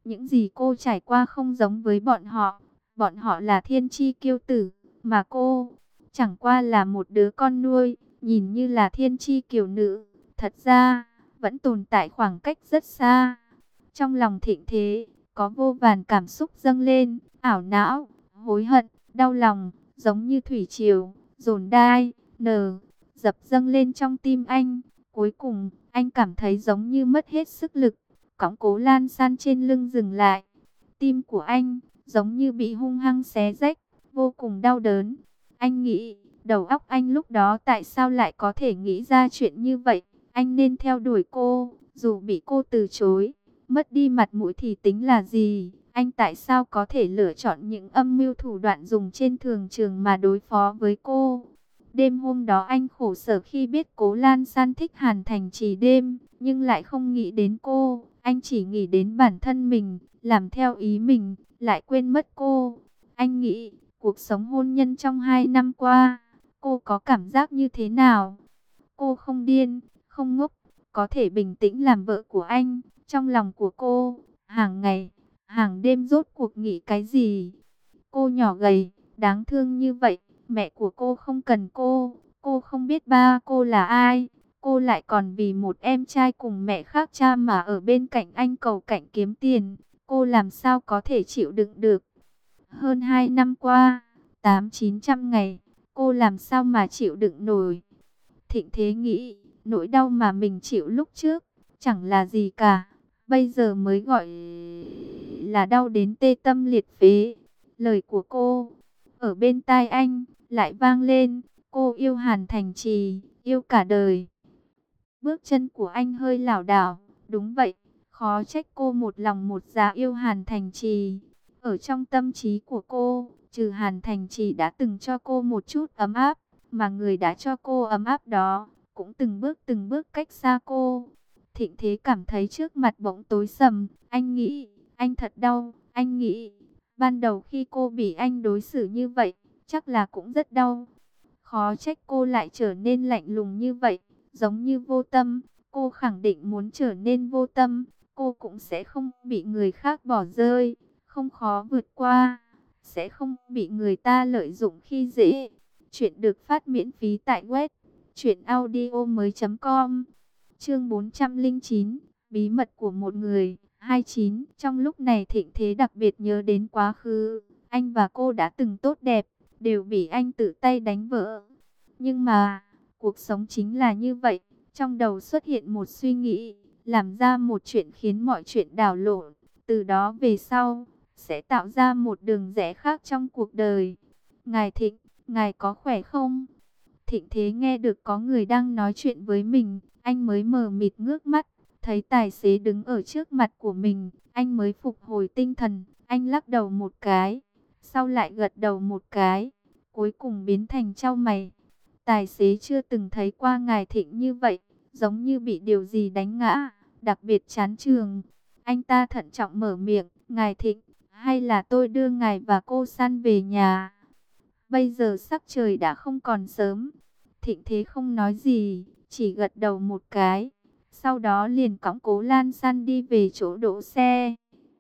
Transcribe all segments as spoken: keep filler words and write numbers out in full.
Những gì cô trải qua không giống với bọn họ. Bọn họ là thiên chi kiêu tử, mà cô chẳng qua là một đứa con nuôi, nhìn như là thiên chi kiều nữ. Thật ra, vẫn tồn tại khoảng cách rất xa. Trong lòng Thịnh Thế, có vô vàn cảm xúc dâng lên, ảo não, hối hận, đau lòng, giống như thủy triều, dồn đai, nở, dập dâng lên trong tim anh. Cuối cùng, anh cảm thấy giống như mất hết sức lực, cõng Cố Lan San trên lưng dừng lại. Tim của anh, giống như bị hung hăng xé rách, vô cùng đau đớn. Anh nghĩ, đầu óc anh lúc đó tại sao lại có thể nghĩ ra chuyện như vậy? Anh nên theo đuổi cô, dù bị cô từ chối. Mất đi mặt mũi thì tính là gì? Anh tại sao có thể lựa chọn những âm mưu thủ đoạn dùng trên thường trường mà đối phó với cô? Đêm hôm đó anh khổ sở khi biết Cố Lan San thích Hàn Thành Trì đêm, nhưng lại không nghĩ đến cô. Anh chỉ nghĩ đến bản thân mình, làm theo ý mình, lại quên mất cô. Anh nghĩ, cuộc sống hôn nhân trong hai năm qua, cô có cảm giác như thế nào? Cô không điên, không ngốc, có thể bình tĩnh làm vợ của anh. Trong lòng của cô, hàng ngày, hàng đêm rốt cuộc nghĩ cái gì? Cô nhỏ gầy, đáng thương như vậy, mẹ của cô không cần cô, cô không biết ba cô là ai. Cô lại còn vì một em trai cùng mẹ khác cha mà ở bên cạnh anh cầu cạnh kiếm tiền. Cô làm sao có thể chịu đựng được? Hơn hai năm qua, tám chín trăm ngày, cô làm sao mà chịu đựng nổi? Thịnh Thế nghĩ, nỗi đau mà mình chịu lúc trước, chẳng là gì cả. Bây giờ mới gọi là đau đến tê tâm liệt phế. Lời của cô, ở bên tai anh, lại vang lên. Cô yêu Hàn Thành Trì, yêu cả đời. Bước chân của anh hơi lảo đảo. Đúng vậy, khó trách cô một lòng một dạ yêu Hàn Thành Trì. Ở trong tâm trí của cô, trừ Hàn Thành Trì đã từng cho cô một chút ấm áp, mà người đã cho cô ấm áp đó, cũng từng bước từng bước cách xa cô. Thịnh Thế cảm thấy trước mặt bỗng tối sầm. Anh nghĩ, anh thật đau. Anh nghĩ, ban đầu khi cô bị anh đối xử như vậy, chắc là cũng rất đau. Khó trách cô lại trở nên lạnh lùng như vậy, giống như vô tâm. Cô khẳng định muốn trở nên vô tâm, cô cũng sẽ không bị người khác bỏ rơi, không khó vượt qua, sẽ không bị người ta lợi dụng khi dễ. Chuyện được phát miễn phí tại web truyện audio mới chấm com. Chương bốn trăm lẻ chín, bí mật của một người. hai mươi chín. Trong lúc này Thịnh Thế đặc biệt nhớ đến quá khứ. Anh và cô đã từng tốt đẹp, đều bị anh tự tay đánh vỡ. Nhưng mà, cuộc sống chính là như vậy. Trong đầu xuất hiện một suy nghĩ, làm ra một chuyện khiến mọi chuyện đảo lộn. Từ đó về sau, sẽ tạo ra một đường rẽ khác trong cuộc đời. Ngài Thịnh, ngài có khỏe không? Thịnh Thế nghe được có người đang nói chuyện với mình, anh mới mờ mịt ngước mắt, thấy tài xế đứng ở trước mặt của mình, anh mới phục hồi tinh thần, anh lắc đầu một cái, sau lại gật đầu một cái, cuối cùng biến thành chau mày. Tài xế chưa từng thấy qua ngài Thịnh như vậy, giống như bị điều gì đánh ngã, đặc biệt chán trường. Anh ta thận trọng mở miệng, ngài Thịnh, hay là tôi đưa ngài và cô San về nhà? Bây giờ sắc trời đã không còn sớm. Thịnh Thế không nói gì, chỉ gật đầu một cái. Sau đó liền cõng Cố Lan San đi về chỗ đỗ xe.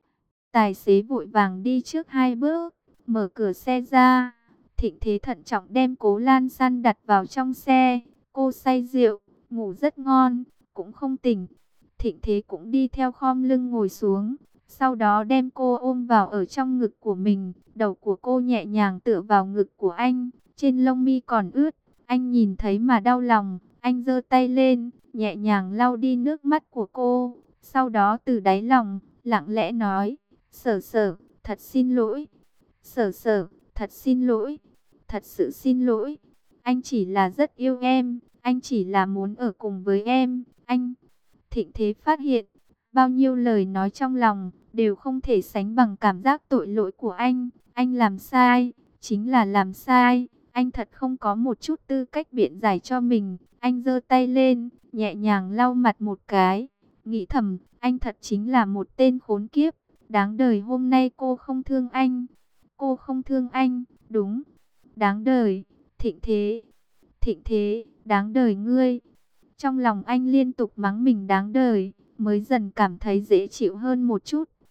Tài xế vội vàng đi trước hai bước, mở cửa xe ra. Thịnh Thế thận trọng đem Cố Lan San đặt vào trong xe. Cô say rượu, ngủ rất ngon, cũng không tỉnh. Thịnh Thế cũng đi theo khom lưng ngồi xuống. Sau đó đem cô ôm vào ở trong ngực của mình. Đầu của cô nhẹ nhàng tựa vào ngực của anh. Trên lông mi còn ướt. Anh nhìn thấy mà đau lòng. Anh giơ tay lên, nhẹ nhàng lau đi nước mắt của cô. Sau đó từ đáy lòng, lặng lẽ nói. Sở sở, thật xin lỗi. Sở sở, thật xin lỗi. Thật sự xin lỗi. Anh chỉ là rất yêu em. Anh chỉ là muốn ở cùng với em. Anh... Thịnh Thế phát hiện, bao nhiêu lời nói trong lòng, đều không thể sánh bằng cảm giác tội lỗi của anh. Anh làm sai, chính là làm sai. Anh thật không có một chút tư cách biện giải cho mình. Anh giơ tay lên, nhẹ nhàng lau mặt một cái. Nghĩ thầm, anh thật chính là một tên khốn kiếp. Đáng đời hôm nay cô không thương anh. Cô không thương anh, đúng. Đáng đời, Thịnh Thế. Thịnh Thế, đáng đời ngươi. Trong lòng anh liên tục mắng mình đáng đời, mới dần cảm thấy dễ chịu hơn một chút.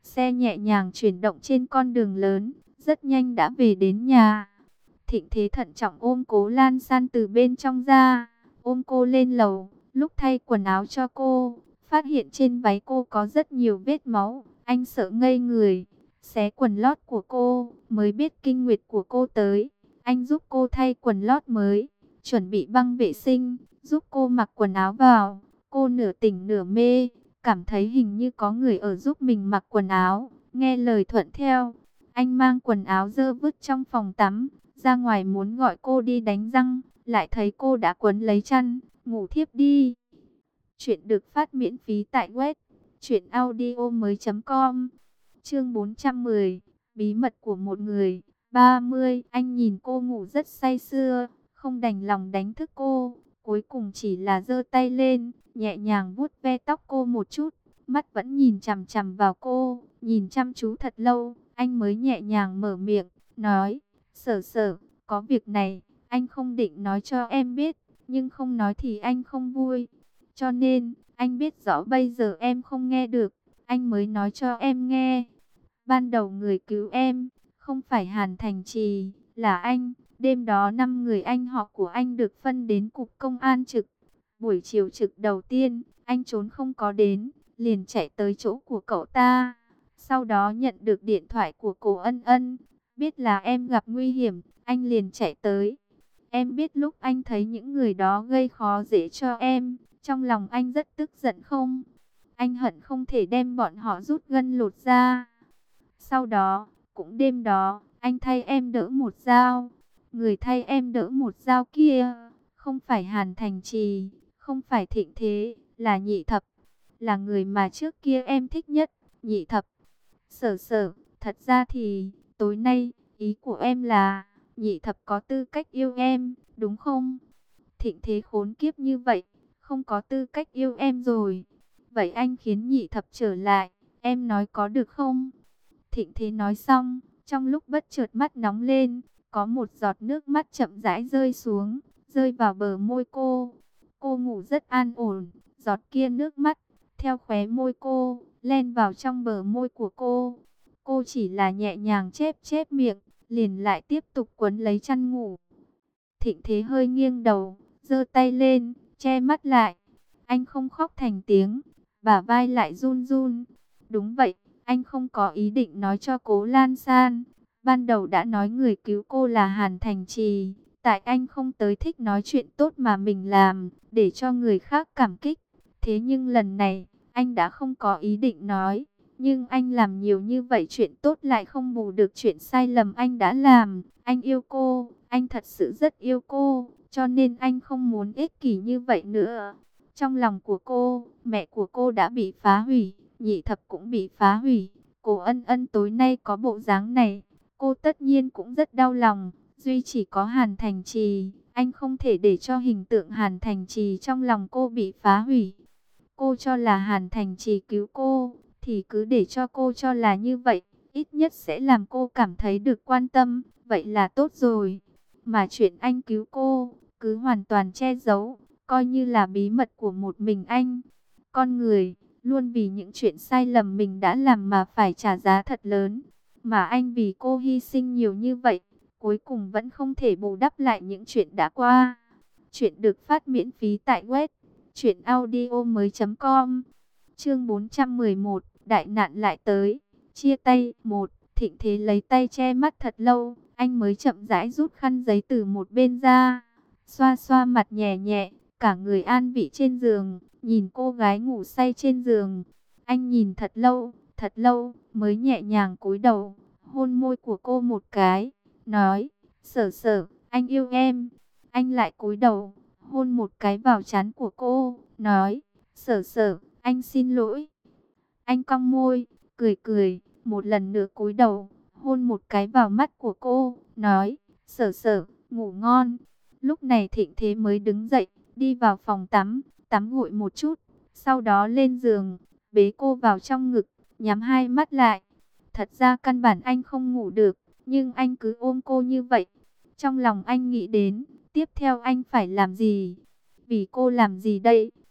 Xe nhẹ nhàng chuyển động trên con đường lớn, rất nhanh đã về đến nhà. Thịnh Thế thận trọng ôm Cố Lan San từ bên trong ra, ôm cô lên lầu, lúc thay quần áo cho cô, phát hiện trên váy cô có rất nhiều vết máu, anh sợ ngây người, xé quần lót của cô, mới biết kinh nguyệt của cô tới. Anh giúp cô thay quần lót mới, chuẩn bị băng vệ sinh, giúp cô mặc quần áo vào. Cô nửa tỉnh nửa mê, cảm thấy hình như có người ở giúp mình mặc quần áo, nghe lời thuận theo. Anh mang quần áo dơ vứt trong phòng tắm, ra ngoài muốn gọi cô đi đánh răng, lại thấy cô đã quấn lấy chăn, ngủ thiếp đi. Chuyện được phát miễn phí tại web truyện audio mới chấm com. Chương bốn trăm mười, bí mật của một người. ba mươi, anh nhìn cô ngủ rất say sưa, không đành lòng đánh thức cô, cuối cùng chỉ là giơ tay lên, nhẹ nhàng vuốt ve tóc cô một chút, mắt vẫn nhìn chằm chằm vào cô, nhìn chăm chú thật lâu, anh mới nhẹ nhàng mở miệng, nói, Sở Sở, có việc này, anh không định nói cho em biết, nhưng không nói thì anh không vui, cho nên, anh biết rõ bây giờ em không nghe được, anh mới nói cho em nghe. Ban đầu người cứu em, không phải Hàn Thành Trì, là anh. Đêm đó năm người anh họ của anh được phân đến cục công an trực. Buổi chiều trực đầu tiên, anh trốn không có đến, liền chạy tới chỗ của cậu ta. Sau đó nhận được điện thoại của cô Ân Ân, biết là em gặp nguy hiểm, anh liền chạy tới. Em biết lúc anh thấy những người đó gây khó dễ cho em, trong lòng anh rất tức giận không? Anh hận không thể đem bọn họ rút gân lột da. Sau đó, cũng đêm đó, anh thay em đỡ một dao. Người thay em đỡ một dao kia, không phải Hàn Thành Trì, không phải Thịnh Thế, là Nhị Thập. Là người mà trước kia em thích nhất, Nhị Thập. Sở Sở, thật ra thì, tối nay, ý của em là, Nhị Thập có tư cách yêu em, đúng không? Thịnh Thế khốn kiếp như vậy, không có tư cách yêu em rồi. Vậy anh khiến Nhị Thập trở lại, em nói có được không? Thịnh Thế nói xong, trong lúc bất chợt mắt nóng lên, có một giọt nước mắt chậm rãi rơi xuống, rơi vào bờ môi cô. Cô ngủ rất an ổn, giọt kia nước mắt, theo khóe môi cô, len vào trong bờ môi của cô. Cô chỉ là nhẹ nhàng chép chép miệng, liền lại tiếp tục quấn lấy chăn ngủ. Thịnh Thế hơi nghiêng đầu, giơ tay lên, che mắt lại. Anh không khóc thành tiếng, bả vai lại run run. Đúng vậy. Anh không có ý định nói cho Cố Lan San. Ban đầu đã nói người cứu cô là Hàn Thành Trì. Tại anh không tới thích nói chuyện tốt mà mình làm, để cho người khác cảm kích. Thế nhưng lần này, anh đã không có ý định nói. Nhưng anh làm nhiều như vậy chuyện tốt lại không bù được chuyện sai lầm anh đã làm. Anh yêu cô, anh thật sự rất yêu cô, cho nên anh không muốn ích kỷ như vậy nữa. Trong lòng của cô, mẹ của cô đã bị phá hủy. Nhị Thập cũng bị phá hủy. Cô Ân Ân tối nay có bộ dáng này, cô tất nhiên cũng rất đau lòng. Duy chỉ có Hàn Thành Trì, anh không thể để cho hình tượng Hàn Thành Trì trong lòng cô bị phá hủy. Cô cho là Hàn Thành Trì cứu cô, thì cứ để cho cô cho là như vậy, ít nhất sẽ làm cô cảm thấy được quan tâm, vậy là tốt rồi. Mà chuyện anh cứu cô, cứ hoàn toàn che giấu, coi như là bí mật của một mình anh. Con người luôn vì những chuyện sai lầm mình đã làm mà phải trả giá thật lớn. Mà anh vì cô hy sinh nhiều như vậy, cuối cùng vẫn không thể bù đắp lại những chuyện đã qua. Chuyện được phát miễn phí tại web truyện audio mới chấm com. Chương bốn trăm mười một, đại nạn lại tới. Chia tay. Một, Thịnh Thế lấy tay che mắt thật lâu, anh mới chậm rãi rút khăn giấy từ một bên ra, xoa xoa mặt nhẹ nhẹ, cả người an vị trên giường. Nhìn cô gái ngủ say trên giường, anh nhìn thật lâu, thật lâu, mới nhẹ nhàng cúi đầu, hôn môi của cô một cái, nói, Sở Sở, anh yêu em. Anh lại cúi đầu, hôn một cái vào trán của cô, nói, Sở Sở, anh xin lỗi. Anh cong môi, cười cười, một lần nữa cúi đầu, hôn một cái vào mắt của cô, nói, Sở Sở, ngủ ngon. Lúc này Thịnh Thế mới đứng dậy, đi vào phòng tắm, tắm gội một chút, sau đó lên giường, bế cô vào trong ngực, nhắm hai mắt lại. Thật ra căn bản anh không ngủ được, nhưng anh cứ ôm cô như vậy. Trong lòng anh nghĩ đến, tiếp theo anh phải làm gì? Vì cô làm gì đây?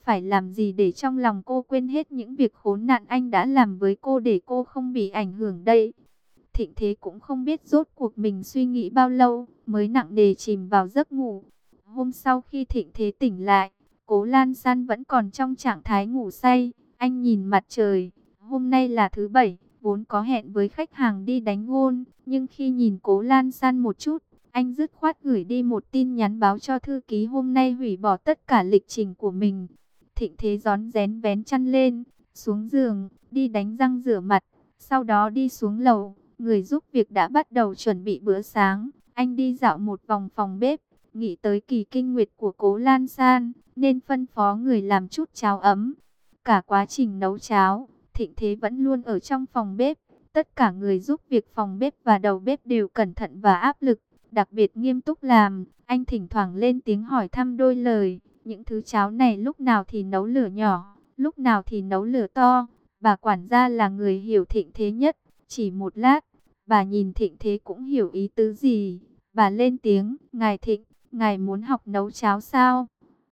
phải làm gì để trong lòng cô quên hết những việc khốn nạn anh đã làm với cô để cô không bị ảnh hưởng đây? Thịnh Thế cũng không biết rốt cuộc mình suy nghĩ bao lâu mới nặng nề chìm vào giấc ngủ. Hôm sau khi Thịnh Thế tỉnh lại, Cố Lan San vẫn còn trong trạng thái ngủ say. Anh nhìn mặt trời, hôm nay là thứ bảy, vốn có hẹn với khách hàng đi đánh gôn, nhưng khi nhìn Cố Lan San một chút, anh dứt khoát gửi đi một tin nhắn báo cho thư ký hôm nay hủy bỏ tất cả lịch trình của mình. Thịnh Thế rón rén vén chăn lên, xuống giường, đi đánh răng rửa mặt, sau đó đi xuống lầu. Người giúp việc đã bắt đầu chuẩn bị bữa sáng. Anh đi dạo một vòng phòng bếp, nghĩ tới kỳ kinh nguyệt của Cố Lan San, nên phân phó người làm chút cháo ấm. Cả quá trình nấu cháo, Thịnh Thế vẫn luôn ở trong phòng bếp. Tất cả người giúp việc phòng bếp và đầu bếp đều cẩn thận và áp lực, đặc biệt nghiêm túc làm. Anh thỉnh thoảng lên tiếng hỏi thăm đôi lời. Những thứ cháo này lúc nào thì nấu lửa nhỏ, lúc nào thì nấu lửa to. Bà quản gia là người hiểu Thịnh Thế nhất. Chỉ một lát, bà nhìn Thịnh Thế cũng hiểu ý tứ gì. Bà lên tiếng, ngài Thịnh, ngài muốn học nấu cháo sao?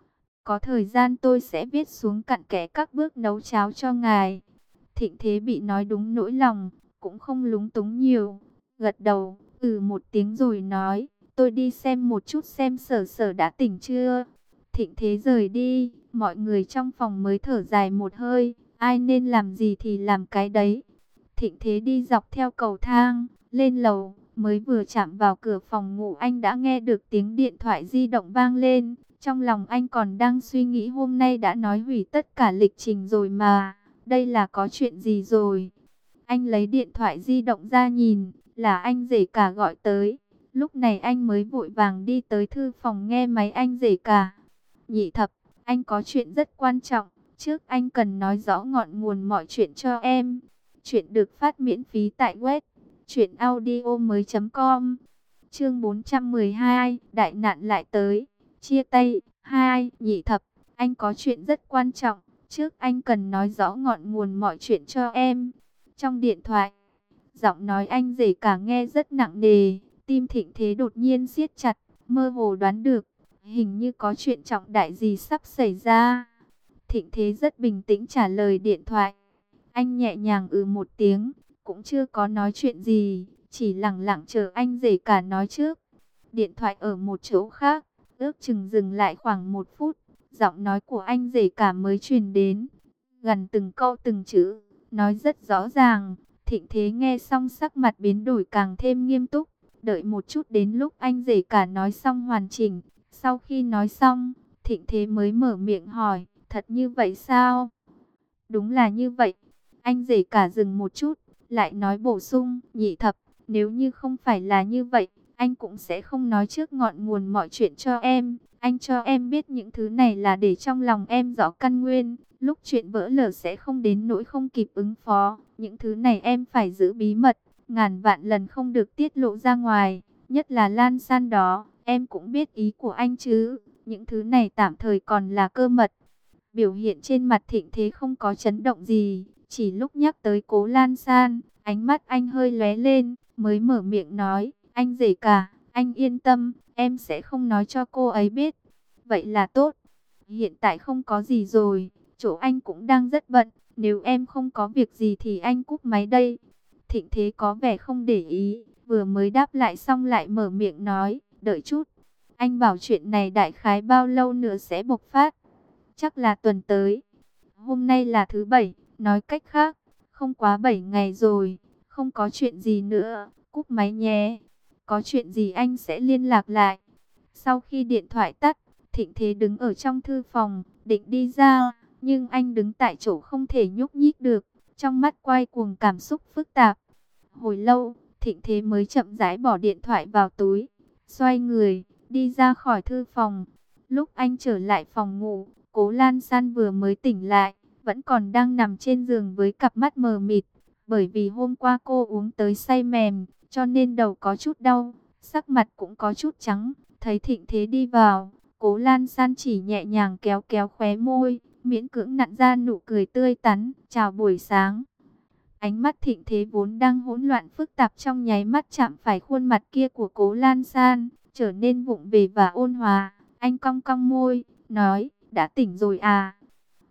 Có thời gian tôi sẽ viết xuống cặn kẽ các bước nấu cháo cho ngài. Thịnh Thế bị nói đúng nỗi lòng, cũng không lúng túng nhiều. Gật đầu, ừ một tiếng rồi nói, tôi đi xem một chút xem Sở Sở đã tỉnh chưa. Thịnh Thế rời đi, mọi người trong phòng mới thở dài một hơi, ai nên làm gì thì làm cái đấy. Thịnh Thế đi dọc theo cầu thang, lên lầu, mới vừa chạm vào cửa phòng ngủ anh đã nghe được tiếng điện thoại di động vang lên. Trong lòng anh còn đang suy nghĩ hôm nay đã nói hủy tất cả lịch trình rồi mà, đây là có chuyện gì rồi. Anh lấy điện thoại di động ra nhìn, là anh rể cả gọi tới. Lúc này anh mới vội vàng đi tới thư phòng nghe máy anh rể cả. Nhị thập, anh có chuyện rất quan trọng, trước anh cần nói rõ ngọn nguồn mọi chuyện cho em. Chuyện được phát miễn phí tại web truyện audio mới chấm com. Chương bốn trăm mười hai, đại nạn lại tới. Chia tay. Hai, nhị thập, anh có chuyện rất quan trọng, trước anh cần nói rõ ngọn nguồn mọi chuyện cho em. Trong điện thoại, giọng nói anh rể cả nghe rất nặng nề, tim Thịnh Thế đột nhiên siết chặt, mơ hồ đoán được, hình như có chuyện trọng đại gì sắp xảy ra. Thịnh Thế rất bình tĩnh trả lời điện thoại. Anh nhẹ nhàng ừ một tiếng, cũng chưa có nói chuyện gì, chỉ lặng lặng chờ anh rể cả nói trước. Điện thoại ở một chỗ khác, ước chừng dừng lại khoảng một phút, giọng nói của anh rể cả mới truyền đến. Gần từng câu từng chữ, nói rất rõ ràng. Thịnh Thế nghe xong sắc mặt biến đổi càng thêm nghiêm túc. Đợi một chút đến lúc anh rể cả nói xong hoàn chỉnh. Sau khi nói xong, Thịnh Thế mới mở miệng hỏi, thật như vậy sao? Đúng là như vậy. Anh rể cả dừng một chút, lại nói bổ sung, nhị thập, nếu như không phải là như vậy, anh cũng sẽ không nói trước ngọn nguồn mọi chuyện cho em. Anh cho em biết những thứ này là để trong lòng em rõ căn nguyên. Lúc chuyện vỡ lở sẽ không đến nỗi không kịp ứng phó. Những thứ này em phải giữ bí mật, ngàn vạn lần không được tiết lộ ra ngoài. Nhất là Lan San đó, em cũng biết ý của anh chứ. Những thứ này tạm thời còn là cơ mật. Biểu hiện trên mặt Thịnh Thế không có chấn động gì. Chỉ lúc nhắc tới Cố Lan San, ánh mắt anh hơi lóe lên, mới mở miệng nói, anh rể cả, anh yên tâm, em sẽ không nói cho cô ấy biết. Vậy là tốt. Hiện tại không có gì rồi, chỗ anh cũng đang rất bận, nếu em không có việc gì thì anh cúp máy đây. Thịnh Thế có vẻ không để ý, vừa mới đáp lại xong lại mở miệng nói, đợi chút. Anh bảo chuyện này đại khái bao lâu nữa sẽ bộc phát? Chắc là tuần tới. Hôm nay là thứ bảy, nói cách khác, không quá bảy ngày rồi, không có chuyện gì nữa, cúp máy nhé. Có chuyện gì anh sẽ liên lạc lại. Sau khi điện thoại tắt, Thịnh Thế đứng ở trong thư phòng, định đi ra, nhưng anh đứng tại chỗ không thể nhúc nhích được, trong mắt quay cuồng cảm xúc phức tạp. Hồi lâu, Thịnh Thế mới chậm rãi bỏ điện thoại vào túi, xoay người, đi ra khỏi thư phòng. Lúc anh trở lại phòng ngủ, Cố Lan San vừa mới tỉnh lại, vẫn còn đang nằm trên giường với cặp mắt mờ mịt. Bởi vì hôm qua cô uống tới say mềm, cho nên đầu có chút đau, sắc mặt cũng có chút trắng. Thấy Thịnh Thế đi vào, Cố Lan San chỉ nhẹ nhàng kéo kéo khóe môi, miễn cưỡng nặn ra nụ cười tươi tắn, chào buổi sáng. Ánh mắt Thịnh Thế vốn đang hỗn loạn phức tạp trong nháy mắt chạm phải khuôn mặt kia của Cố Lan San, trở nên vụng về và ôn hòa. Anh cong cong môi, nói, đã tỉnh rồi à?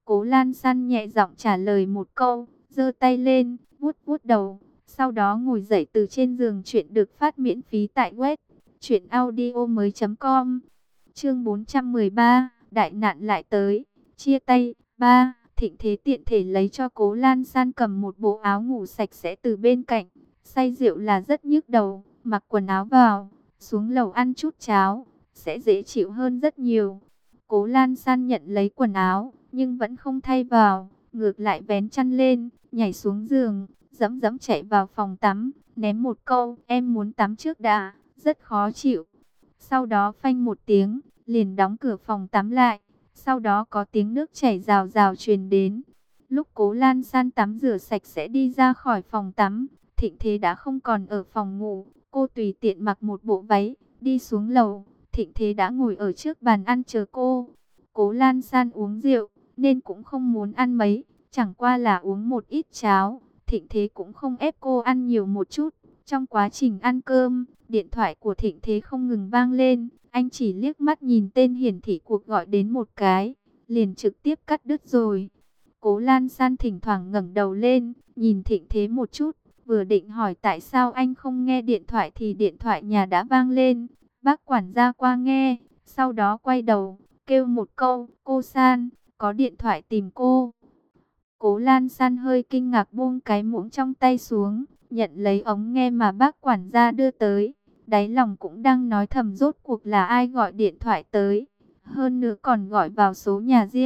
Cố Lan San nhẹ giọng trả lời một câu, giơ tay lên, vuốt vuốt đầu. Sau đó ngồi dậy từ trên giường. Chuyện được phát miễn phí tại web truyện audio mới com. Chương bốn trăm mười ba, đại nạn lại tới, chia tay. Ba, Thịnh Thế tiện thể lấy cho Cố Lan San cầm một bộ áo ngủ sạch sẽ từ bên cạnh. Say rượu là rất nhức đầu, mặc quần áo vào, xuống lầu ăn chút cháo, sẽ dễ chịu hơn rất nhiều. Cố Lan San nhận lấy quần áo, nhưng vẫn không thay vào, ngược lại vén chăn lên, nhảy xuống giường, dẫm dẫm chạy vào phòng tắm, ném một câu, em muốn tắm trước đã, rất khó chịu. Sau đó phanh một tiếng, liền đóng cửa phòng tắm lại, sau đó có tiếng nước chảy rào rào truyền đến. Lúc Cố Lan San tắm rửa sạch sẽ đi ra khỏi phòng tắm, Thịnh Thế đã không còn ở phòng ngủ, cô tùy tiện mặc một bộ váy, đi xuống lầu. Thịnh Thế đã ngồi ở trước bàn ăn chờ cô. Cố Lan San uống rượu, nên cũng không muốn ăn mấy, chẳng qua là uống một ít cháo. Thịnh Thế cũng không ép cô ăn nhiều một chút. Trong quá trình ăn cơm, điện thoại của Thịnh Thế không ngừng vang lên. Anh chỉ liếc mắt nhìn tên hiển thị cuộc gọi đến một cái, liền trực tiếp cắt đứt rồi. Cố Lan San thỉnh thoảng ngẩng đầu lên, nhìn Thịnh Thế một chút, vừa định hỏi tại sao anh không nghe điện thoại thì điện thoại nhà đã vang lên. Bác quản gia qua nghe, sau đó quay đầu, kêu một câu, cô San, có điện thoại tìm cô. Cố Lan San hơi kinh ngạc buông cái muỗng trong tay xuống, nhận lấy ống nghe mà bác quản gia đưa tới. Đáy lòng cũng đang nói thầm rốt cuộc là ai gọi điện thoại tới. Hơn nữa còn gọi vào số nhà riêng.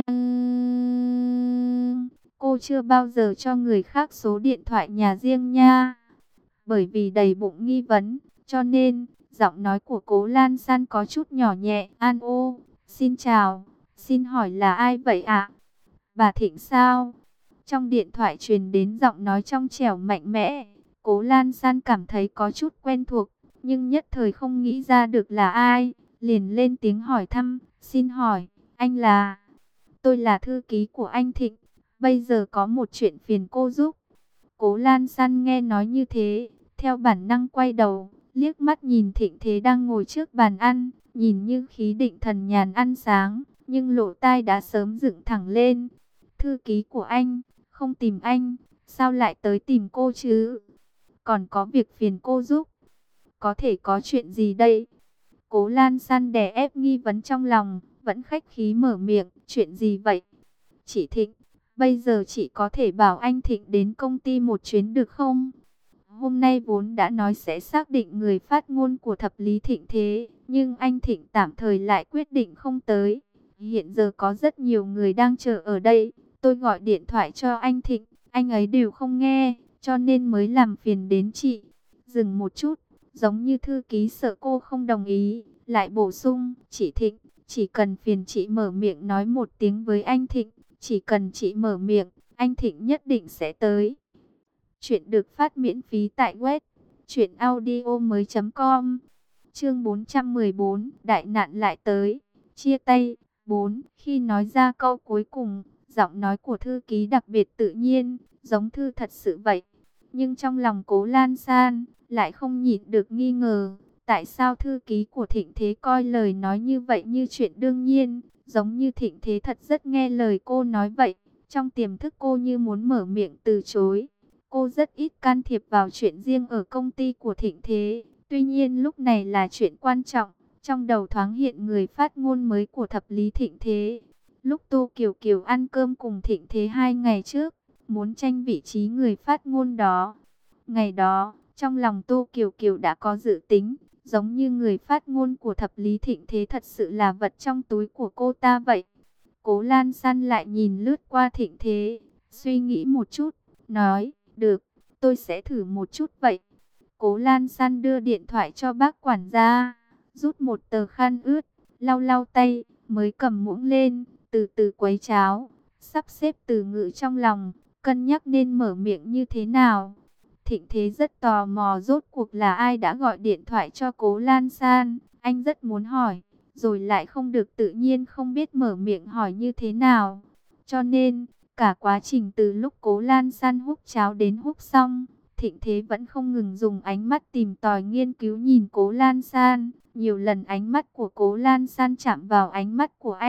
Cô chưa bao giờ cho người khác số điện thoại nhà riêng nha. Bởi vì đầy bụng nghi vấn, cho nên giọng nói của Cố Lan San có chút nhỏ nhẹ. An ô, xin chào, xin hỏi là ai vậy ạ? Bà Thịnh sao? Trong điện thoại truyền đến giọng nói trong trẻo mạnh mẽ. Cố Lan San cảm thấy có chút quen thuộc, nhưng nhất thời không nghĩ ra được là ai. Liền lên tiếng hỏi thăm, xin hỏi, anh là? Tôi là thư ký của anh Thịnh, bây giờ có một chuyện phiền cô giúp. Cố Lan San nghe nói như thế, theo bản năng quay đầu, liếc mắt nhìn Thịnh Thế đang ngồi trước bàn ăn, nhìn như khí định thần nhàn ăn sáng, nhưng lỗ tai đã sớm dựng thẳng lên. Thư ký của anh, không tìm anh, sao lại tới tìm cô chứ? Còn có việc phiền cô giúp. Có thể có chuyện gì đây? Cố Lan San đè ép nghi vấn trong lòng, vẫn khách khí mở miệng, chuyện gì vậy? Chị Thịnh, bây giờ chị có thể bảo anh Thịnh đến công ty một chuyến được không? Hôm nay vốn đã nói sẽ xác định người phát ngôn của thập lý Thịnh Thế, nhưng anh Thịnh tạm thời lại quyết định không tới. Hiện giờ có rất nhiều người đang chờ ở đây, tôi gọi điện thoại cho anh Thịnh, anh ấy đều không nghe, cho nên mới làm phiền đến chị. Dừng một chút, giống như thư ký sợ cô không đồng ý, lại bổ sung, chị Thịnh, chỉ cần phiền chị mở miệng nói một tiếng với anh Thịnh, chỉ cần chị mở miệng, anh Thịnh nhất định sẽ tới. Chuyện được phát miễn phí tại web truyện audio mới com. Chương bốn trăm mười bốn, đại nạn lại tới, chia tay. Bốn, khi nói ra câu cuối cùng, giọng nói của thư ký đặc biệt tự nhiên, giống thư thật sự vậy. Nhưng trong lòng Cố Lan San lại không nhịn được nghi ngờ, tại sao thư ký của Thịnh Thế coi lời nói như vậy như chuyện đương nhiên, giống như Thịnh Thế thật rất nghe lời cô nói vậy. Trong tiềm thức cô như muốn mở miệng từ chối. Cô rất ít can thiệp vào chuyện riêng ở công ty của Thịnh Thế. Tuy nhiên lúc này là chuyện quan trọng. Trong đầu thoáng hiện người phát ngôn mới của thập lý Thịnh Thế. Lúc Tô Kiều Kiều ăn cơm cùng Thịnh Thế hai ngày trước, muốn tranh vị trí người phát ngôn đó. Ngày đó, trong lòng Tô Kiều Kiều đã có dự tính, giống như người phát ngôn của thập lý Thịnh Thế thật sự là vật trong túi của cô ta vậy. Cố Lan San lại nhìn lướt qua Thịnh Thế, suy nghĩ một chút, nói, được, tôi sẽ thử một chút vậy. Cố Lan San đưa điện thoại cho bác quản gia, rút một tờ khăn ướt, lau lau tay, mới cầm muỗng lên, từ từ quấy cháo, sắp xếp từ ngữ trong lòng, cân nhắc nên mở miệng như thế nào. Thịnh Thế rất tò mò rốt cuộc là ai đã gọi điện thoại cho Cố Lan San, anh rất muốn hỏi, rồi lại không được tự nhiên không biết mở miệng hỏi như thế nào. Cho nên, cả quá trình từ lúc Cố Lan San húp cháo đến húp xong, Thịnh Thế vẫn không ngừng dùng ánh mắt tìm tòi nghiên cứu nhìn Cố Lan San. Nhiều lần ánh mắt của Cố Lan San chạm vào ánh mắt của anh,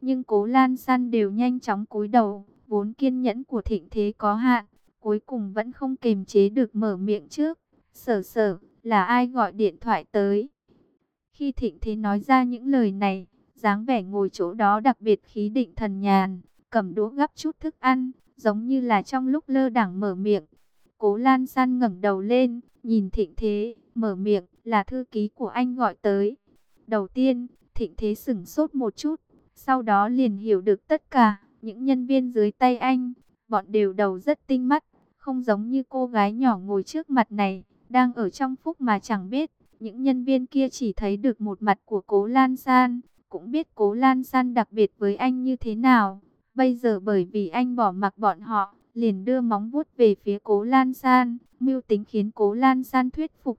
Nhưng Cố Lan San đều nhanh chóng cúi đầu, vốn kiên nhẫn của Thịnh Thế có hạn, cuối cùng vẫn không kềm chế được mở miệng trước. Sở sở, là ai gọi điện thoại tới? Khi Thịnh Thế nói ra những lời này, dáng vẻ ngồi chỗ đó đặc biệt khí định thần nhàn, cầm đũa gắp chút thức ăn, giống như là trong lúc lơ đãng mở miệng. Cố Lan San ngẩng đầu lên, nhìn Thịnh Thế, mở miệng, là thư ký của anh gọi tới. Đầu tiên, Thịnh Thế sửng sốt một chút, sau đó liền hiểu được tất cả, những nhân viên dưới tay anh, bọn đều đầu rất tinh mắt, không giống như cô gái nhỏ ngồi trước mặt này, đang ở trong phúc mà chẳng biết. Những nhân viên kia chỉ thấy được một mặt của Cố Lan San, cũng biết Cố Lan San đặc biệt với anh như thế nào. Bây giờ bởi vì anh bỏ mặc bọn họ, liền đưa móng vuốt về phía Cố Lan San, mưu tính khiến Cố Lan San thuyết phục.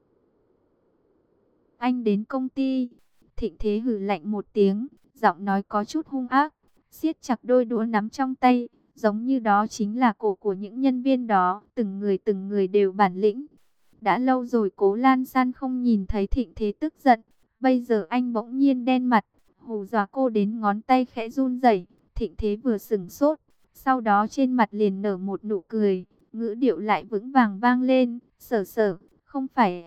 Anh đến công ty. Thịnh Thế hừ lạnh một tiếng, giọng nói có chút hung ác, siết chặt đôi đũa nắm trong tay, giống như đó chính là cổ của những nhân viên đó, từng người từng người đều bản lĩnh. Đã lâu rồi Cố Lan San không nhìn thấy Thịnh Thế tức giận, bây giờ anh bỗng nhiên đen mặt, hù dọa cô đến ngón tay khẽ run rẩy. Thịnh Thế vừa sững sốt, sau đó trên mặt liền nở một nụ cười, ngữ điệu lại vững vàng vang lên, "Sở Sở, không phải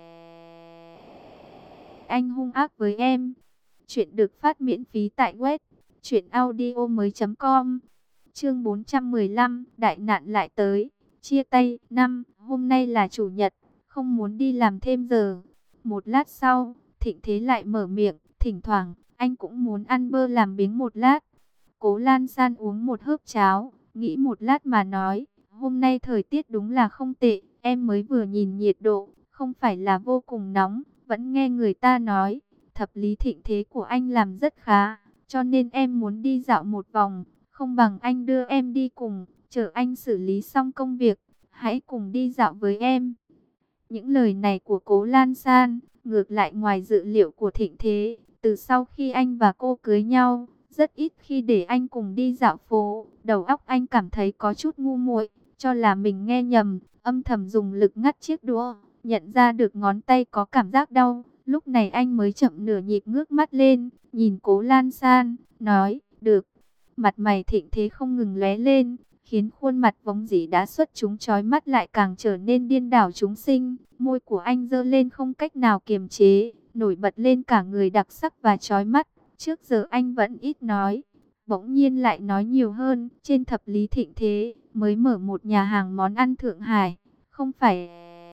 anh hung ác với em." Chuyện được phát miễn phí tại web truyện audio mới.com. Chương bốn trăm mười lăm, đại nạn lại tới. Chia tay. Năm, hôm nay là chủ nhật, không muốn đi làm thêm giờ. Một lát sau, Thịnh Thế lại mở miệng, thỉnh thoảng anh cũng muốn ăn bơ làm biếng một lát. Cố Lan San uống một hớp cháo, nghĩ một lát mà nói, hôm nay thời tiết đúng là không tệ, em mới vừa nhìn nhiệt độ, không phải là vô cùng nóng, vẫn nghe người ta nói, thập lý Thịnh Thế của anh làm rất khá, cho nên em muốn đi dạo một vòng, không bằng anh đưa em đi cùng, chờ anh xử lý xong công việc, hãy cùng đi dạo với em. Những lời này của Cố Lan San, ngược lại ngoài dự liệu của Thịnh Thế, từ sau khi anh và cô cưới nhau, rất ít khi để anh cùng đi dạo phố, đầu óc anh cảm thấy có chút ngu muội, cho là mình nghe nhầm, âm thầm dùng lực ngắt chiếc đũa, nhận ra được ngón tay có cảm giác đau, lúc này anh mới chậm nửa nhịp ngước mắt lên, nhìn Cố Lan San, nói, được. Mặt mày Thịnh Thế không ngừng lóe lên, khiến khuôn mặt vốn dĩ đã xuất chúng chói mắt lại càng trở nên điên đảo chúng sinh, môi của anh giơ lên không cách nào kiềm chế, nổi bật lên cả người đặc sắc và chói mắt. Trước giờ anh vẫn ít nói, bỗng nhiên lại nói nhiều hơn. Trên thập lý Thịnh Thế mới mở một nhà hàng món ăn Thượng Hải, không phải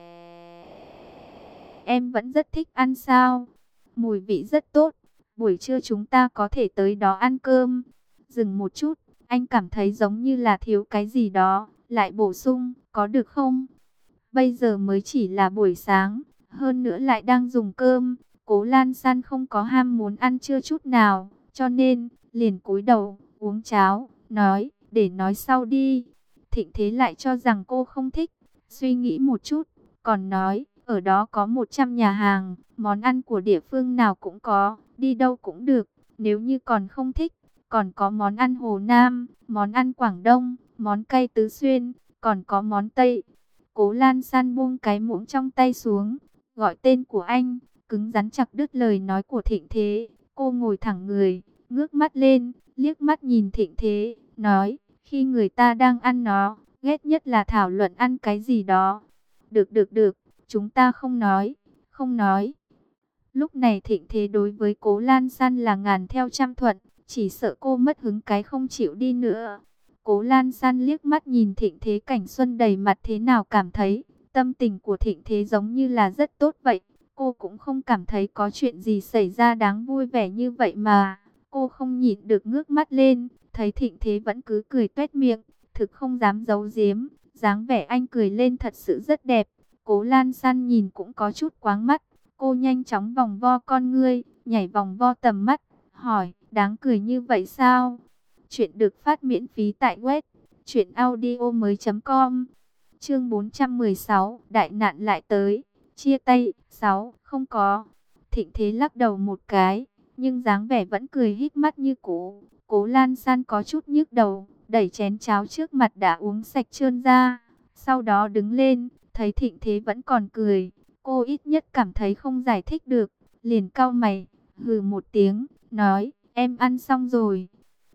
em vẫn rất thích ăn sao? Mùi vị rất tốt, buổi trưa chúng ta có thể tới đó ăn cơm. Dừng một chút, anh cảm thấy giống như là thiếu cái gì đó, lại bổ sung, có được không? Bây giờ mới chỉ là buổi sáng, hơn nữa lại đang dùng cơm. Cố Lan San không có ham muốn ăn trưa chút nào, cho nên liền cúi đầu uống cháo, nói, để nói sau đi. Thịnh Thế lại cho rằng cô không thích, suy nghĩ một chút, còn nói, ở đó có một trăm nhà hàng, món ăn của địa phương nào cũng có, đi đâu cũng được, nếu như còn không thích, còn có món ăn Hồ Nam, món ăn Quảng Đông, món cay Tứ Xuyên, còn có món Tây. Cố Lan San buông cái muỗng trong tay xuống, gọi tên của anh, cứng rắn chặt đứt lời nói của Thịnh Thế. Cô ngồi thẳng người, ngước mắt lên, liếc mắt nhìn Thịnh Thế, nói, khi người ta đang ăn nó, ghét nhất là thảo luận ăn cái gì đó. Được được được, chúng ta không nói, không nói. Lúc này Thịnh Thế đối với Cố Lan San là ngàn theo trăm thuận, chỉ sợ cô mất hứng cái không chịu đi nữa. Cố Lan San liếc mắt nhìn Thịnh Thế cảnh xuân đầy mặt thế nào cảm thấy, tâm tình của Thịnh Thế giống như là rất tốt vậy. Cô cũng không cảm thấy có chuyện gì xảy ra đáng vui vẻ như vậy mà. Cô không nhịn được ngước mắt lên, thấy Thịnh Thế vẫn cứ cười tuét miệng, thực không dám giấu giếm, dáng vẻ anh cười lên thật sự rất đẹp. Cố Lan San nhìn cũng có chút quáng mắt, cô nhanh chóng vòng vo con ngươi, nhảy vòng vo tầm mắt, hỏi, đáng cười như vậy sao? Chuyện được phát miễn phí tại web truyện audio mới.com. Chương bốn trăm mười sáu, đại nạn lại tới. Chia tay. Sáu, không có. Thịnh Thế lắc đầu một cái, nhưng dáng vẻ vẫn cười híp mắt như cũ. Cố Lan San có chút nhức đầu, đẩy chén cháo trước mặt đã uống sạch trơn ra. Sau đó đứng lên, thấy Thịnh Thế vẫn còn cười, cô ít nhất cảm thấy không giải thích được, liền cau mày, hừ một tiếng, nói, em ăn xong rồi.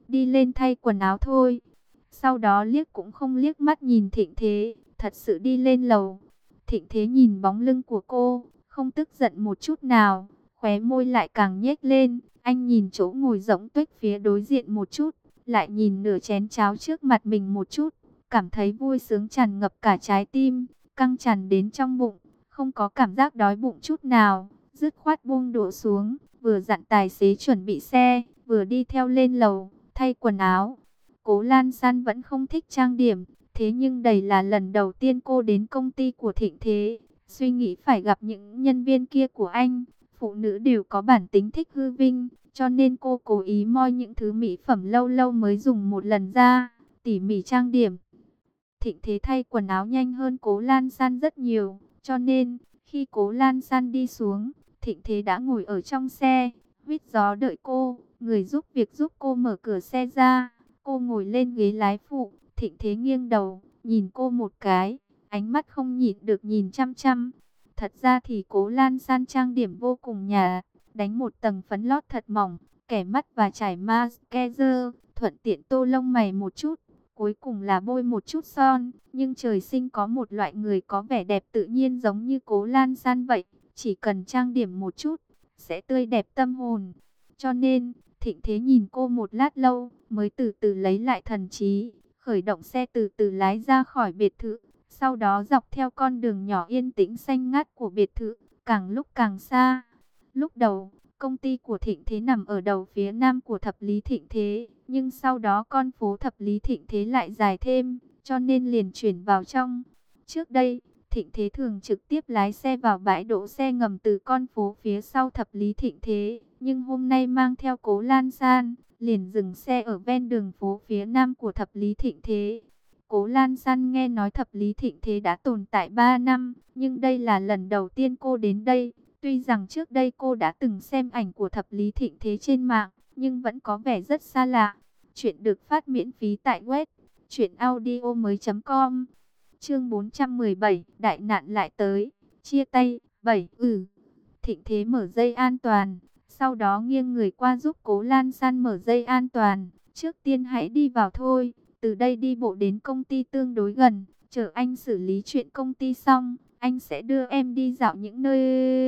đi lên thay quần áo thôi. Sau đó liếc cũng không liếc mắt nhìn Thịnh Thế, thật sự đi lên lầu. Thịnh Thế nhìn bóng lưng của cô, không tức giận một chút nào, khóe môi lại càng nhếch lên. Anh nhìn chỗ ngồi rỗng tuếch phía đối diện một chút, lại nhìn nửa chén cháo trước mặt mình một chút, cảm thấy vui sướng tràn ngập cả trái tim, căng tràn đến trong bụng, không có cảm giác đói bụng chút nào, dứt khoát buông đũa xuống, vừa dặn tài xế chuẩn bị xe, vừa đi theo lên lầu, thay quần áo. Cố Lan San vẫn không thích trang điểm, thế nhưng đây là lần đầu tiên cô đến công ty của Thịnh Thế, suy nghĩ phải gặp những nhân viên kia của anh. Phụ nữ đều có bản tính thích hư vinh, cho nên cô cố ý moi những thứ mỹ phẩm lâu lâu mới dùng một lần ra, tỉ mỉ trang điểm. Thịnh Thế thay quần áo nhanh hơn Cố Lan San rất nhiều, cho nên khi Cố Lan San đi xuống, Thịnh Thế đã ngồi ở trong xe, huýt gió đợi cô, người giúp việc giúp cô mở cửa xe ra. Cô ngồi lên ghế lái phụ, Thịnh Thế nghiêng đầu, nhìn cô một cái, ánh mắt không nhịn được nhìn chăm chăm. Thật ra thì Cố Lan San trang điểm vô cùng nhả, đánh một tầng phấn lót thật mỏng, kẻ mắt và trải mascara, thuận tiện tô lông mày một chút, cuối cùng là bôi một chút son. Nhưng trời sinh có một loại người có vẻ đẹp tự nhiên giống như Cố Lan San vậy, chỉ cần trang điểm một chút, sẽ tươi đẹp tâm hồn. Cho nên, Thịnh Thế nhìn cô một lát lâu, mới từ từ lấy lại thần trí, khởi động xe từ từ lái ra khỏi biệt thự. Sau đó dọc theo con đường nhỏ yên tĩnh xanh ngát của biệt thự, càng lúc càng xa. Lúc đầu, công ty của Thịnh Thế nằm ở đầu phía nam của thập lý Thịnh Thế, nhưng sau đó con phố thập lý Thịnh Thế lại dài thêm, cho nên liền chuyển vào trong. Trước đây, Thịnh Thế thường trực tiếp lái xe vào bãi đỗ xe ngầm từ con phố phía sau thập lý Thịnh Thế, nhưng hôm nay mang theo Cố Lan San, liền dừng xe ở ven đường phố phía nam của thập lý Thịnh Thế. Cố Lan San nghe nói thập lý Thịnh Thế đã tồn tại ba năm, nhưng đây là lần đầu tiên cô đến đây. Tuy rằng trước đây cô đã từng xem ảnh của thập lý Thịnh Thế trên mạng, nhưng vẫn có vẻ rất xa lạ. Chuyện được phát miễn phí tại web truyện audio mới chấm com. Chương bốn trăm mười bảy, đại nạn lại tới, chia tay. Bảy. Ừ. Thịnh Thế mở dây an toàn, sau đó nghiêng người qua giúp Cố Lan San mở dây an toàn. Trước tiên hãy đi vào thôi, từ đây đi bộ đến công ty tương đối gần, chờ anh xử lý chuyện công ty xong, anh sẽ đưa em đi dạo những nơi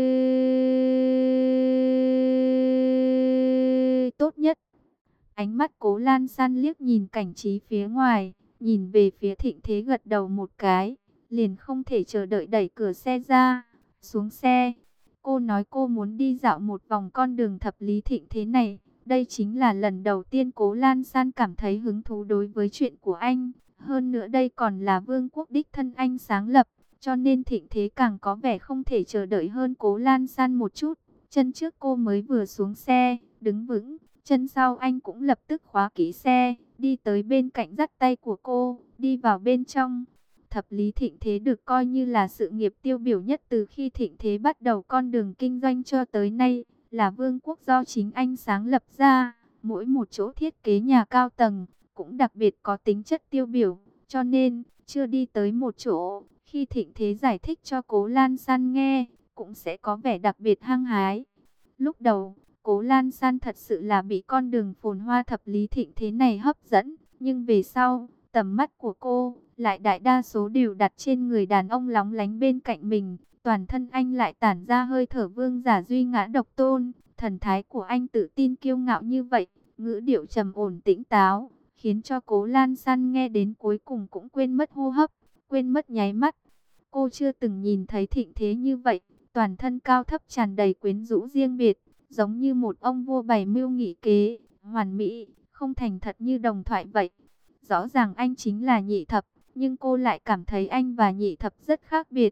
tốt nhất. Ánh mắt Cố Lan San liếc nhìn cảnh trí phía ngoài, nhìn về phía Thịnh Thế gật đầu một cái, liền không thể chờ đợi đẩy cửa xe ra, xuống xe. Cô nói cô muốn đi dạo một vòng con đường thập lý Thịnh Thế này. Đây chính là lần đầu tiên Cố Lan San cảm thấy hứng thú đối với chuyện của anh. Hơn nữa đây còn là vương quốc đích thân anh sáng lập, cho nên Thịnh Thế càng có vẻ không thể chờ đợi hơn Cố Lan San một chút. Chân trước cô mới vừa xuống xe, đứng vững, chân sau anh cũng lập tức khóa kỹ xe, đi tới bên cạnh dắt tay của cô, đi vào bên trong. Thập lý Thịnh Thế được coi như là sự nghiệp tiêu biểu nhất từ khi Thịnh Thế bắt đầu con đường kinh doanh cho tới nay, là vương quốc do chính anh sáng lập ra. Mỗi một chỗ thiết kế nhà cao tầng cũng đặc biệt có tính chất tiêu biểu, cho nên chưa đi tới một chỗ, khi Thịnh Thế giải thích cho Cố Lan San nghe, cũng sẽ có vẻ đặc biệt hăng hái. Lúc đầu, Cố Lan San thật sự là bị con đường phồn hoa thập lý Thịnh Thế này hấp dẫn, nhưng về sau, tầm mắt của cô lại đại đa số đều đặt trên người đàn ông lóng lánh bên cạnh mình. Toàn thân anh lại tản ra hơi thở vương giả duy ngã độc tôn. Thần thái của anh tự tin kiêu ngạo như vậy, ngữ điệu trầm ổn tĩnh táo, khiến cho Cố Lan San nghe đến cuối cùng cũng quên mất hô hấp, quên mất nháy mắt. Cô chưa từng nhìn thấy Thịnh Thế như vậy, toàn thân cao thấp tràn đầy quyến rũ riêng biệt, giống như một ông vua bày mưu nghị kế, hoàn mỹ, không thành thật như đồng thoại vậy. Rõ ràng anh chính là Nhị Thập, nhưng cô lại cảm thấy anh và Nhị Thập rất khác biệt.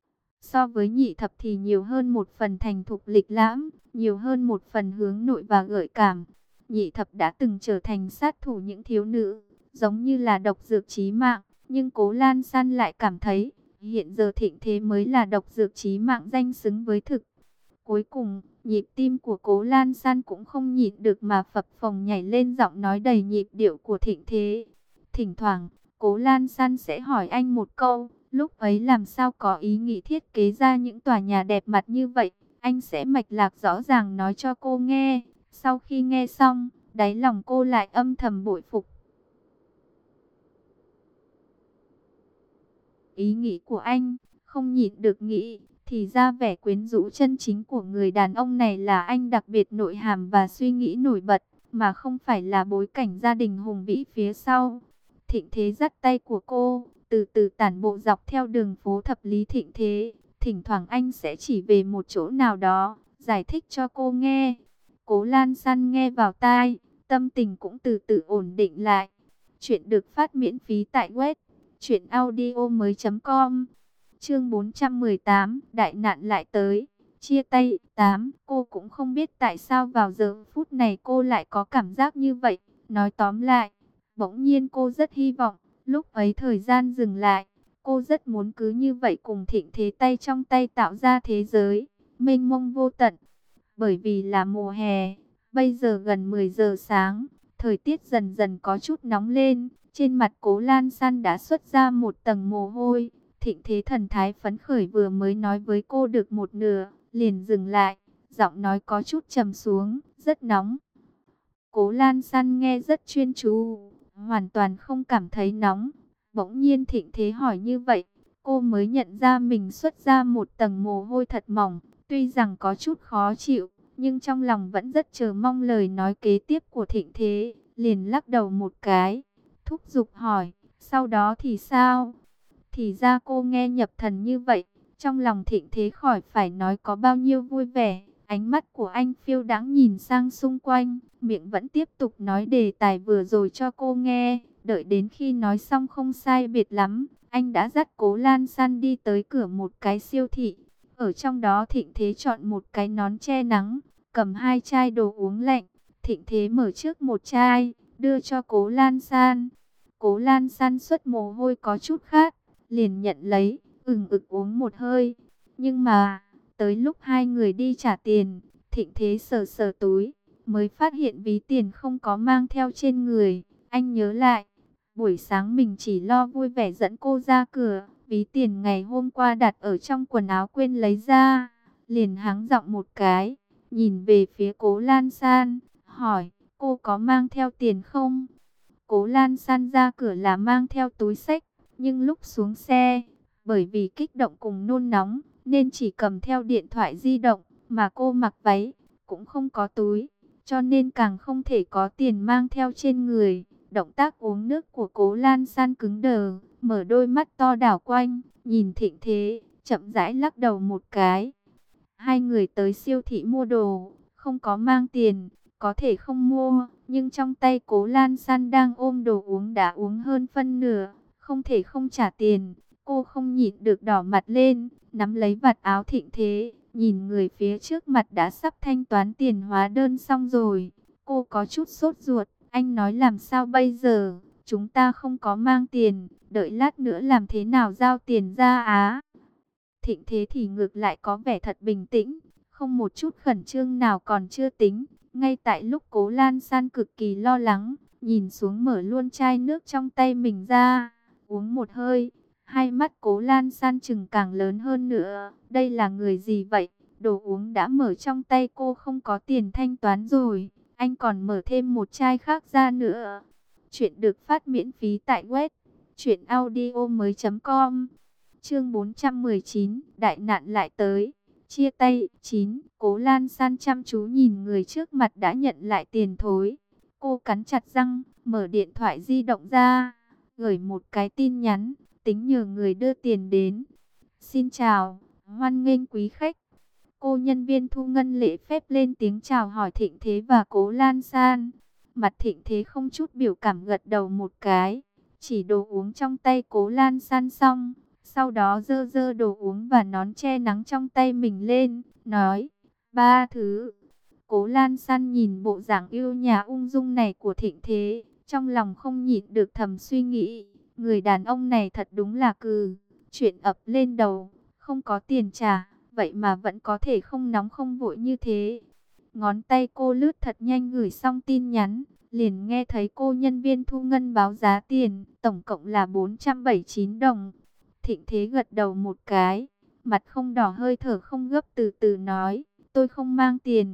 So với Nhị Thập thì nhiều hơn một phần thành thục lịch lãm, nhiều hơn một phần hướng nội và gợi cảm. Nhị Thập đã từng trở thành sát thủ những thiếu nữ, giống như là độc dược chí mạng, nhưng Cố Lan San lại cảm thấy, hiện giờ Thịnh Thế mới là độc dược chí mạng danh xứng với thực. Cuối cùng, nhịp tim của Cố Lan San cũng không nhịn được mà phập phồng nhảy lên, giọng nói đầy nhịp điệu của Thịnh Thế. Thỉnh thoảng, Cố Lan San sẽ hỏi anh một câu, lúc ấy làm sao có ý nghĩ thiết kế ra những tòa nhà đẹp mặt như vậy. Anh sẽ mạch lạc rõ ràng nói cho cô nghe. Sau khi nghe xong, đáy lòng cô lại âm thầm bội phục. Ý nghĩ của anh, không nhịn được nghĩ, thì ra vẻ quyến rũ chân chính của người đàn ông này là anh đặc biệt nội hàm và suy nghĩ nổi bật, mà không phải là bối cảnh gia đình hùng vĩ phía sau. Thịnh Thế dắt tay của cô, từ từ tản bộ dọc theo đường phố thập lý Thịnh Thế. Thỉnh thoảng anh sẽ chỉ về một chỗ nào đó, giải thích cho cô nghe. Cố Lan San nghe vào tai, tâm tình cũng từ từ ổn định lại. Chuyện được phát miễn phí tại web truyện audio mới com. Chương bốn trăm mười tám, đại nạn lại tới. Chia tay. Tám. Cô cũng không biết tại sao vào giờ phút này cô lại có cảm giác như vậy. Nói tóm lại, bỗng nhiên cô rất hy vọng lúc ấy thời gian dừng lại. Cô rất muốn cứ như vậy cùng Thịnh Thế tay trong tay tạo ra thế giới mênh mông vô tận. Bởi vì là mùa hè, bây giờ gần mười giờ sáng, thời tiết dần dần có chút nóng lên. Trên mặt Cố Lan San đã xuất ra một tầng mồ hôi. Thịnh Thế thần thái phấn khởi vừa mới nói với cô được một nửa, liền dừng lại, giọng nói có chút trầm xuống, rất nóng. Cố Lan San nghe rất chuyên chú, hoàn toàn không cảm thấy nóng. Bỗng nhiên Thịnh Thế hỏi như vậy, cô mới nhận ra mình xuất ra một tầng mồ hôi thật mỏng. Tuy rằng có chút khó chịu, nhưng trong lòng vẫn rất chờ mong lời nói kế tiếp của Thịnh Thế, liền lắc đầu một cái, thúc giục hỏi, sau đó thì sao? Thì ra cô nghe nhập thần như vậy, trong lòng Thịnh Thế khỏi phải nói có bao nhiêu vui vẻ. Ánh mắt của anh phiêu đãng nhìn sang xung quanh, miệng vẫn tiếp tục nói đề tài vừa rồi cho cô nghe. Đợi đến khi nói xong không sai biệt lắm, anh đã dắt Cố Lan San đi tới cửa một cái siêu thị. Ở trong đó Thịnh Thế chọn một cái nón che nắng, cầm hai chai đồ uống lạnh. Thịnh Thế mở trước một chai, đưa cho Cố Lan San. Cố Lan San xuất mồ hôi có chút khát, liền nhận lấy, ừng ực uống một hơi. Nhưng mà, tới lúc hai người đi trả tiền, Thịnh Thế sờ sờ túi, mới phát hiện ví tiền không có mang theo trên người. Anh nhớ lại, buổi sáng mình chỉ lo vui vẻ dẫn cô ra cửa, ví tiền ngày hôm qua đặt ở trong quần áo quên lấy ra. Liền hắng giọng một cái, nhìn về phía Cố Lan San, hỏi, cô có mang theo tiền không? Cố Lan San ra cửa là mang theo túi xách, nhưng lúc xuống xe, bởi vì kích động cùng nôn nóng, nên chỉ cầm theo điện thoại di động, mà cô mặc váy, cũng không có túi, cho nên càng không thể có tiền mang theo trên người. Động tác uống nước của Cố Lan San cứng đờ, mở đôi mắt to đảo quanh, nhìn Thịnh Thế, chậm rãi lắc đầu một cái. Hai người tới siêu thị mua đồ, không có mang tiền, có thể không mua, nhưng trong tay Cố Lan San đang ôm đồ uống đã uống hơn phân nửa, không thể không trả tiền. Cô không nhịn được đỏ mặt lên, nắm lấy vạt áo Thịnh Thế, nhìn người phía trước mặt đã sắp thanh toán tiền hóa đơn xong rồi. Cô có chút sốt ruột, anh nói làm sao bây giờ, chúng ta không có mang tiền, đợi lát nữa làm thế nào giao tiền ra á? Thịnh Thế thì ngược lại có vẻ thật bình tĩnh, không một chút khẩn trương nào còn chưa tính. Ngay tại lúc Cố Lan San cực kỳ lo lắng, nhìn xuống mở luôn chai nước trong tay mình ra, uống một hơi. Hai mắt Cố Lan San chừng càng lớn hơn nữa. Đây là người gì vậy? Đồ uống đã mở trong tay cô không có tiền thanh toán rồi, anh còn mở thêm một chai khác ra nữa. Chuyện được phát miễn phí tại web truyện audio mới com. Chương bốn trăm mười chín, đại nạn lại tới. Chia tay. Chín. Cố Lan San chăm chú nhìn người trước mặt đã nhận lại tiền thối. Cô cắn chặt răng, mở điện thoại di động ra, gửi một cái tin nhắn, tính nhờ người đưa tiền đến. Xin chào, hoan nghênh quý khách. Cô nhân viên thu ngân lễ phép lên tiếng chào hỏi Thịnh Thế và Cố Lan San. Mặt Thịnh Thế không chút biểu cảm gật đầu một cái, chỉ đồ uống trong tay Cố Lan San xong, sau đó dơ dơ đồ uống và nón che nắng trong tay mình lên, nói, ba thứ. Cố Lan San nhìn bộ dạng yêu nhã ung dung này của Thịnh Thế, trong lòng không nhịn được thầm suy nghĩ, người đàn ông này thật đúng là cừ, chuyện ập lên đầu, không có tiền trả, vậy mà vẫn có thể không nóng không vội như thế. Ngón tay cô lướt thật nhanh gửi xong tin nhắn, liền nghe thấy cô nhân viên thu ngân báo giá tiền, tổng cộng là bốn trăm bảy mươi chín đồng. Thịnh Thế gật đầu một cái, mặt không đỏ hơi thở không gấp từ từ nói, tôi không mang tiền.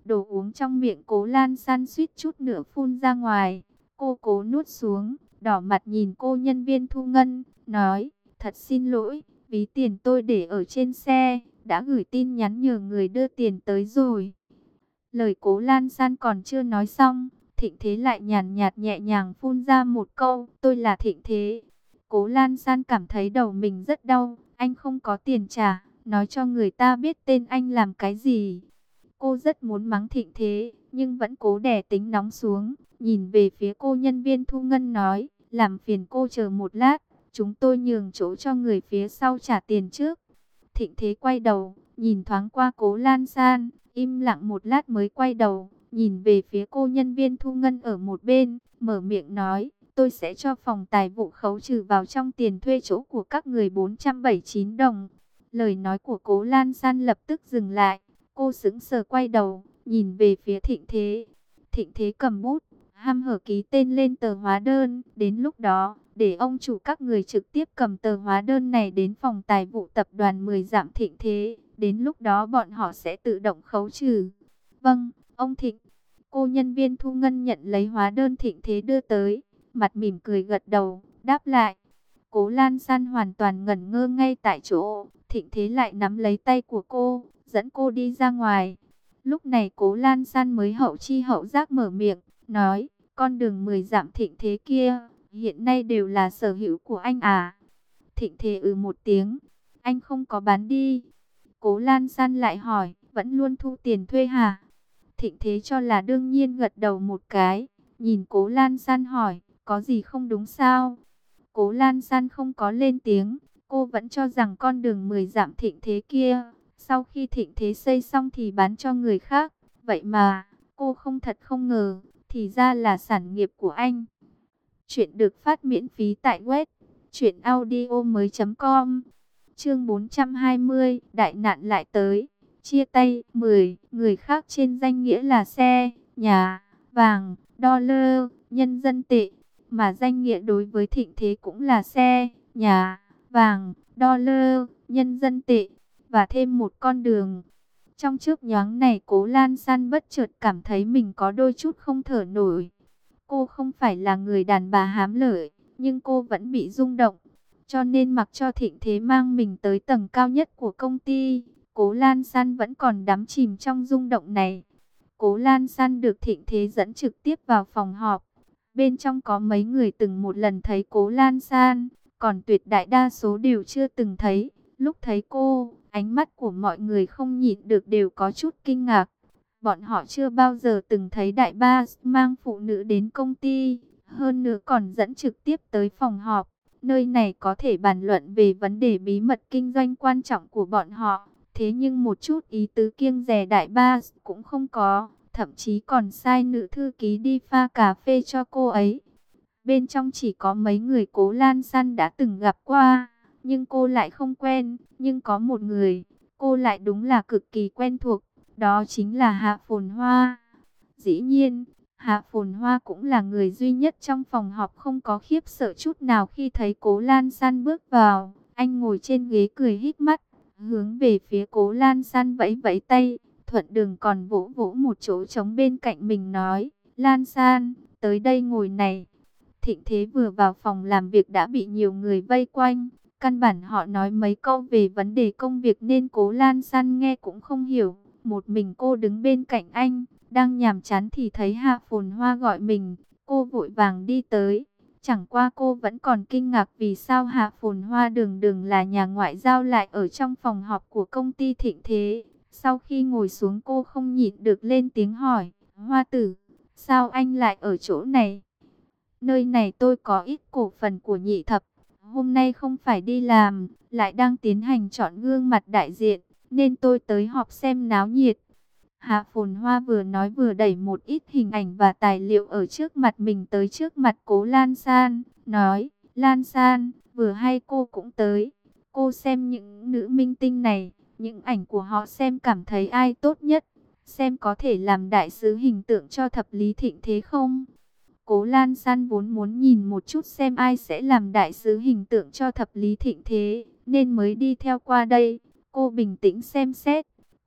Đồ uống trong miệng Cố Lan San suýt chút nữa phun ra ngoài. Cô cố nuốt xuống, đỏ mặt nhìn cô nhân viên thu ngân, nói, thật xin lỗi, ví tiền tôi để ở trên xe, đã gửi tin nhắn nhờ người đưa tiền tới rồi. Lời Cố Lan San còn chưa nói xong, Thịnh Thế lại nhàn nhạt nhẹ nhàng phun ra một câu, tôi là Thịnh Thế. Cố Lan San cảm thấy đầu mình rất đau, anh không có tiền trả, nói cho người ta biết tên anh làm cái gì. Cô rất muốn mắng Thịnh Thế, nhưng vẫn cố đè tính nóng xuống, nhìn về phía cô nhân viên thu ngân nói, làm phiền cô chờ một lát, chúng tôi nhường chỗ cho người phía sau trả tiền trước. Thịnh Thế quay đầu, nhìn thoáng qua Cố Lan San, im lặng một lát mới quay đầu, nhìn về phía cô nhân viên thu ngân ở một bên, mở miệng nói, tôi sẽ cho phòng tài vụ khấu trừ vào trong tiền thuê chỗ của các người bốn trăm bảy mươi chín đồng. Lời nói của Cố Lan San lập tức dừng lại, cô sững sờ quay đầu, nhìn về phía Thịnh Thế. Thịnh Thế cầm bút, hăm hở ký tên lên tờ hóa đơn, đến lúc đó, để ông chủ các người trực tiếp cầm tờ hóa đơn này đến phòng tài vụ tập đoàn mười Dạm Thịnh Thế, đến lúc đó bọn họ sẽ tự động khấu trừ. Vâng, ông Thịnh. Cô nhân viên thu ngân nhận lấy hóa đơn Thịnh Thế đưa tới, mặt mỉm cười gật đầu, đáp lại. Cố Lan San hoàn toàn ngẩn ngơ ngay tại chỗ, Thịnh Thế lại nắm lấy tay của cô, dẫn cô đi ra ngoài. Lúc này Cố Lan San mới hậu chi hậu giác mở miệng, nói, con đường mười Dạm Thịnh Thế kia, hiện nay đều là sở hữu của anh à? Thịnh Thế ừ một tiếng, anh không có bán đi. Cố Lan San lại hỏi, vẫn luôn thu tiền thuê hả? Thịnh Thế cho là đương nhiên gật đầu một cái, nhìn Cố Lan San hỏi, có gì không đúng sao? Cố Lan San không có lên tiếng, cô vẫn cho rằng con đường mười Dạm Thịnh Thế kia, sau khi Thịnh Thế xây xong thì bán cho người khác. Vậy mà, cô không thật không ngờ, thì ra là sản nghiệp của anh. Chuyện được phát miễn phí tại web truyện audio mới chấm com. Chương bốn trăm hai mươi, đại nạn lại tới. Chia tay. Mười người khác trên danh nghĩa là xe, nhà, vàng, dollar, nhân dân tệ, mà danh nghĩa đối với Thịnh Thế cũng là xe, nhà, vàng, dollar, nhân dân tệ, và thêm một con đường. Trong chớp nhoáng này Cố Lan San bất chợt cảm thấy mình có đôi chút không thở nổi. Cô không phải là người đàn bà hám lợi, nhưng cô vẫn bị rung động. Cho nên mặc cho Thịnh Thế mang mình tới tầng cao nhất của công ty, Cố Lan San vẫn còn đắm chìm trong rung động này. Cố Lan San được Thịnh Thế dẫn trực tiếp vào phòng họp. Bên trong có mấy người từng một lần thấy Cố Lan San, còn tuyệt đại đa số đều chưa từng thấy. Lúc thấy cô, ánh mắt của mọi người không nhịn được đều có chút kinh ngạc. Bọn họ chưa bao giờ từng thấy đại boss mang phụ nữ đến công ty, hơn nữa còn dẫn trực tiếp tới phòng họp. Nơi này có thể bàn luận về vấn đề bí mật kinh doanh quan trọng của bọn họ. Thế nhưng một chút ý tứ kiêng dè đại boss cũng không có, thậm chí còn sai nữ thư ký đi pha cà phê cho cô ấy. Bên trong chỉ có mấy người Cố Lan San đã từng gặp qua, nhưng cô lại không quen. Nhưng có một người, cô lại đúng là cực kỳ quen thuộc. Đó chính là Hạ Phồn Hoa. Dĩ nhiên, Hạ Phồn Hoa cũng là người duy nhất trong phòng họp không có khiếp sợ chút nào khi thấy Cố Lan San bước vào. Anh ngồi trên ghế cười híp mắt, hướng về phía Cố Lan San vẫy vẫy tay. Thuận đường còn vỗ vỗ một chỗ trống bên cạnh mình nói, Lan San, tới đây ngồi này. Thịnh Thế vừa vào phòng làm việc đã bị nhiều người vây quanh. Căn bản họ nói mấy câu về vấn đề công việc nên Cố Lan San nghe cũng không hiểu. Một mình cô đứng bên cạnh anh, đang nhàm chán thì thấy Hạ Phồn Hoa gọi mình. Cô vội vàng đi tới. Chẳng qua cô vẫn còn kinh ngạc vì sao Hạ Phồn Hoa đường đường là nhà ngoại giao lại ở trong phòng họp của công ty Thịnh Thế. Sau khi ngồi xuống cô không nhịn được lên tiếng hỏi, Hoa tử, sao anh lại ở chỗ này? Nơi này tôi có ít cổ phần của Nhị Thập. Hôm nay không phải đi làm, lại đang tiến hành chọn gương mặt đại diện, nên tôi tới họp xem náo nhiệt. Hạ Phồn Hoa vừa nói vừa đẩy một ít hình ảnh và tài liệu ở trước mặt mình tới trước mặt Cố Lan San, nói, Lan San, vừa hay cô cũng tới. Cô xem những nữ minh tinh này, những ảnh của họ xem cảm thấy ai tốt nhất, xem có thể làm đại sứ hình tượng cho thập lý Thịnh Thế không? Cố Lan San vốn muốn nhìn một chút xem ai sẽ làm đại sứ hình tượng cho thập lý Thịnh Thế, nên mới đi theo qua đây. Cô bình tĩnh xem xét.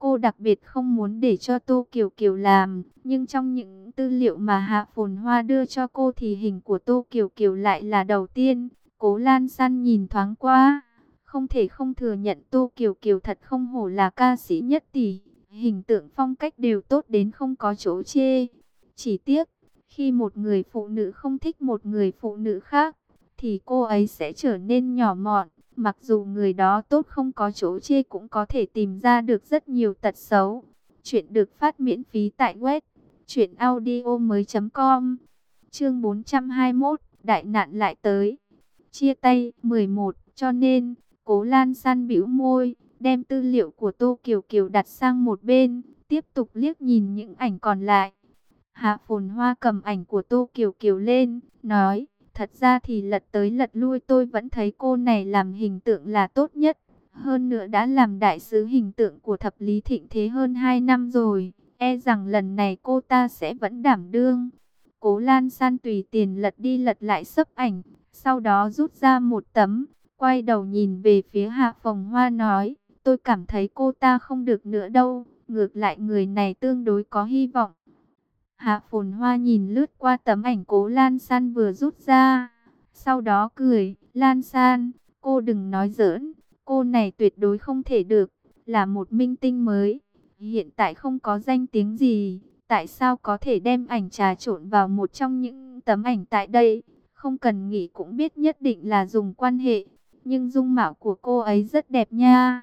Cô đặc biệt không muốn để cho Tô Kiều Kiều làm, nhưng trong những tư liệu mà Hạ Phồn Hoa đưa cho cô thì hình của Tô Kiều Kiều lại là đầu tiên. Cố Lan San nhìn thoáng qua, không thể không thừa nhận Tô Kiều Kiều thật không hổ là ca sĩ nhất tỷ, hình tượng phong cách đều tốt đến không có chỗ chê. Chỉ tiếc, khi một người phụ nữ không thích một người phụ nữ khác, thì cô ấy sẽ trở nên nhỏ mọn. Mặc dù người đó tốt không có chỗ chê cũng có thể tìm ra được rất nhiều tật xấu. Chuyện được phát miễn phí tại web truyện audio mới chấm com. Chương bốn trăm hai mươi mốt, đại nạn lại tới. Chia tay mười một, cho nên Cố Lan San bĩu môi, đem tư liệu của Tô Kiều Kiều đặt sang một bên, tiếp tục liếc nhìn những ảnh còn lại. Hạ Phồn Hoa cầm ảnh của Tô Kiều Kiều lên, nói: thật ra thì lật tới lật lui tôi vẫn thấy cô này làm hình tượng là tốt nhất. Hơn nữa đã làm đại sứ hình tượng của thập lý thịnh thế hơn hai năm rồi. E rằng lần này cô ta sẽ vẫn đảm đương. Cố Lan San tùy tiền lật đi lật lại sấp ảnh. Sau đó rút ra một tấm. Quay đầu nhìn về phía Hạ Phồn Hoa nói: tôi cảm thấy cô ta không được nữa đâu. Ngược lại người này tương đối có hy vọng. Hạ Phồn Hoa nhìn lướt qua tấm ảnh Cố Lan San vừa rút ra, sau đó cười: Lan San, cô đừng nói giỡn, cô này tuyệt đối không thể được, là một minh tinh mới, hiện tại không có danh tiếng gì, tại sao có thể đem ảnh trà trộn vào một trong những tấm ảnh tại đây, không cần nghĩ cũng biết nhất định là dùng quan hệ, nhưng dung mạo của cô ấy rất đẹp nha.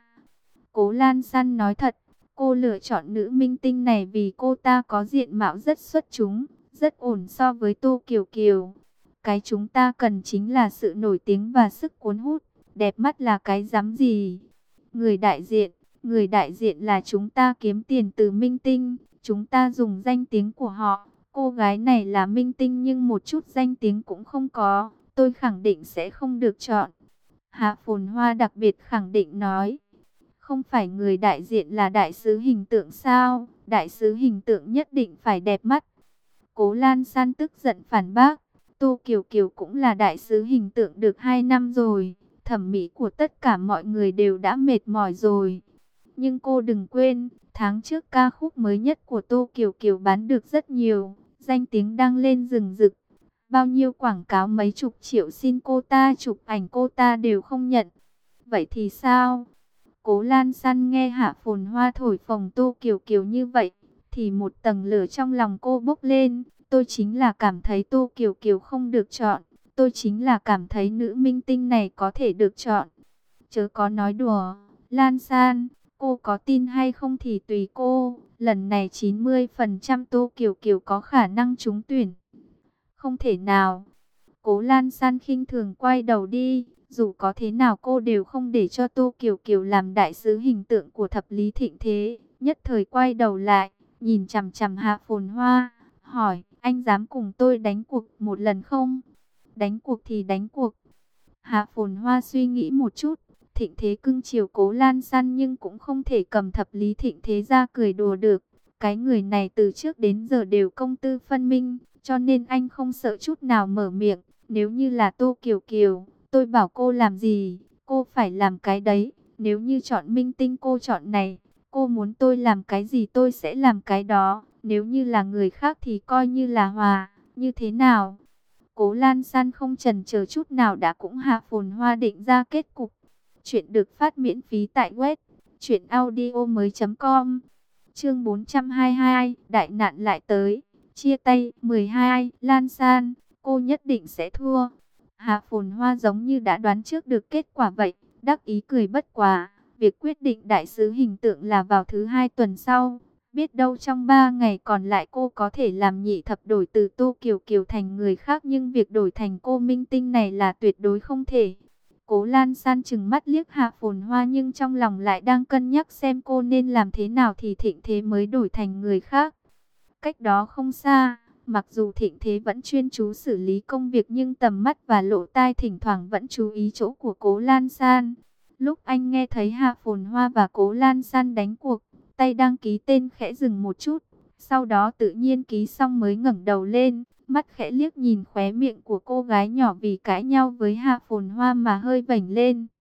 Cố Lan San nói thật. Cô lựa chọn nữ minh tinh này vì cô ta có diện mạo rất xuất chúng, rất ổn so với Tô Kiều Kiều. Cái chúng ta cần chính là sự nổi tiếng và sức cuốn hút, đẹp mắt là cái dám gì. Người đại diện, người đại diện là chúng ta kiếm tiền từ minh tinh, chúng ta dùng danh tiếng của họ. Cô gái này là minh tinh nhưng một chút danh tiếng cũng không có, tôi khẳng định sẽ không được chọn. Hạ Phồn Hoa đặc biệt khẳng định nói. Không phải người đại diện là đại sứ hình tượng sao? Đại sứ hình tượng nhất định phải đẹp mắt. Cố Lan San tức giận phản bác. Tô Kiều Kiều cũng là đại sứ hình tượng được hai năm rồi. Thẩm mỹ của tất cả mọi người đều đã mệt mỏi rồi. Nhưng cô đừng quên, tháng trước ca khúc mới nhất của Tô Kiều Kiều bán được rất nhiều. Danh tiếng đang lên rừng rực. Bao nhiêu quảng cáo mấy chục triệu xin cô ta chụp ảnh cô ta đều không nhận. Vậy thì sao? Cố Lan San nghe Hạ Phồn Hoa thổi phồng Tô Kiều Kiều như vậy, thì một tầng lửa trong lòng cô bốc lên. Tôi chính là cảm thấy Tô Kiều Kiều không được chọn. Tôi chính là cảm thấy nữ minh tinh này có thể được chọn. Chớ có nói đùa. Lan San, cô có tin hay không thì tùy cô. Lần này chín mươi phần trăm Tô Kiều Kiều có khả năng trúng tuyển. Không thể nào. Cố Lan San khinh thường quay đầu đi. Dù có thế nào cô đều không để cho Tô Kiều Kiều làm đại sứ hình tượng của thập lý thịnh thế. Nhất thời quay đầu lại, nhìn chằm chằm Hạ Phồn Hoa, hỏi: anh dám cùng tôi đánh cuộc một lần không? Đánh cuộc thì đánh cuộc. Hạ Phồn Hoa suy nghĩ một chút, thịnh thế cưng chiều Cố Lan San nhưng cũng không thể cầm thập lý thịnh thế ra cười đùa được. Cái người này từ trước đến giờ đều công tư phân minh, cho nên anh không sợ chút nào mở miệng. Nếu như là Tô Kiều Kiều, tôi bảo cô làm gì, cô phải làm cái đấy. Nếu như chọn minh tinh cô chọn này, cô muốn tôi làm cái gì tôi sẽ làm cái đó. Nếu như là người khác thì coi như là hòa, như thế nào? Cố Lan San không chần chờ chút nào đã cũng Hạ Phồn Hoa định ra kết cục. Chuyện được phát miễn phí tại web truyện audio mới chấm com. Chương bốn trăm hai mươi hai, đại nạn lại tới. Chia tay mười hai, Lan San, cô nhất định sẽ thua. Hạ Phồn Hoa giống như đã đoán trước được kết quả vậy, đắc ý cười bất quá. Việc quyết định đại sứ hình tượng là vào thứ hai tuần sau. Biết đâu trong ba ngày còn lại cô có thể làm nhị thập đổi từ Tô Kiều Kiều thành người khác, nhưng việc đổi thành cô minh tinh này là tuyệt đối không thể. Cố Lan San chừng mắt liếc Hạ Phồn Hoa nhưng trong lòng lại đang cân nhắc xem cô nên làm thế nào thì thịnh thế mới đổi thành người khác. Cách đó không xa, mặc dù thịnh thế vẫn chuyên chú xử lý công việc nhưng tầm mắt và lỗ tai thỉnh thoảng vẫn chú ý chỗ của Cố Lan San. Lúc anh nghe thấy Hạ Phồn Hoa và Cố Lan San đánh cuộc, tay đang ký tên khẽ dừng một chút, sau đó tự nhiên ký xong mới ngẩng đầu lên, mắt khẽ liếc nhìn khóe miệng của cô gái nhỏ vì cãi nhau với Hạ Phồn Hoa mà hơi vểnh lên.